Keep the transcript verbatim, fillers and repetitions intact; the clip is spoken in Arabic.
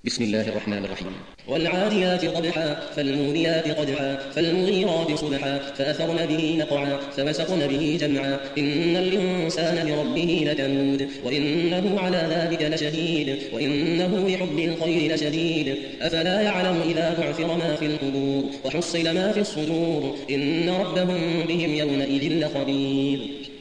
بسم الله الرحمن الرحيم. والعاديات ضبحا فالموريات قدحا فالمغيرات صبحا فأثرن به نقعا فوسطن به جمعا إن الإنسان لربه لكنود وإنه على ذلك لشهيد وإنه لحب الخير لشديد أفلا يعلم إذا بعثر ما في القبور وحصل ما في الصدور إن ربهم بهم يومئذ لخبير.